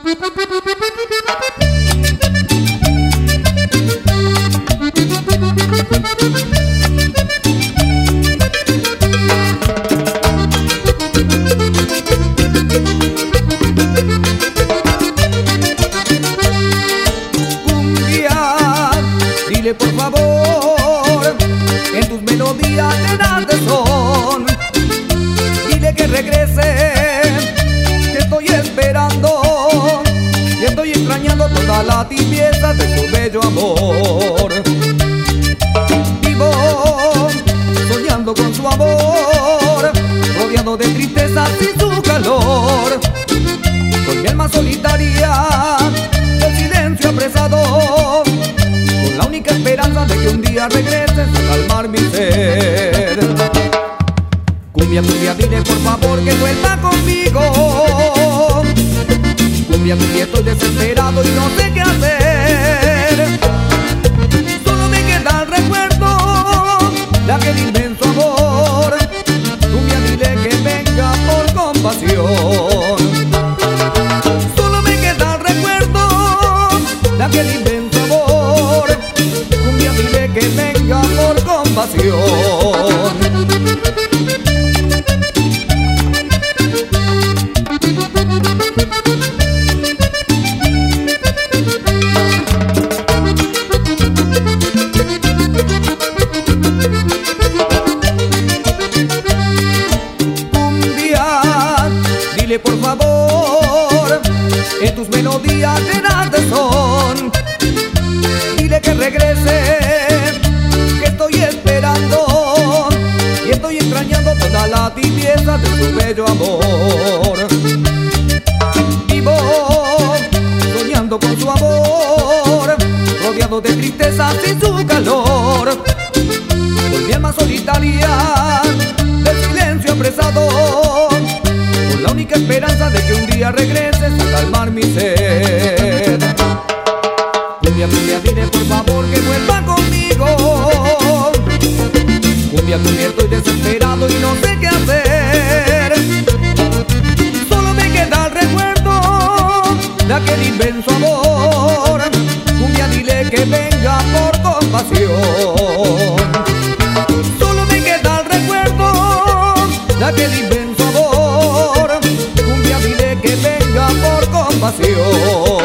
Dile por favor, en tus melodías llenas de son, dile que regrese, que estoy esperando y estoy extrañando toda la tibieza de tu bello amor. Vivo soñando con su amor, rodeado de tristeza sin su calor, con mi alma solitaria, el silencio apresado, la única esperanza de que un día regreses a calmar mi ser. Cumbia, cumbia, dile por favor que vuelva conmigo. Cumbia, cumbia, estoy desesperado y no sé qué hacer. Solo me queda el recuerdo de aquel inmenso amor. Cumbia, dile que venga por compasión. Solo me queda el recuerdo de aquel inmenso amor. Cumbia, dile que venga por compasión. Cumbia, dile por favor, en tus melodías llenas de son, dile que regrese, que estoy esperando y estoy extrañando toda la tibieza de su bello amor. Vivo soñando con su amor, rodeado de tristeza sin su calor, con mi alma solitaria, del silencio apresado, con la única esperanza de que un día regreses a calmar mi sed. Cumbia, cumbia, dile por favor que vuelva conmigo. Cumbia, cumbia, estoy desesperado y no sé qué hacer. Solo me queda el recuerdo de aquel inmenso amor. Cumbia, dile que venga por compasión. Solo me queda el recuerdo de aquel inmenso amor. Cumbia, dile que venga por compasión.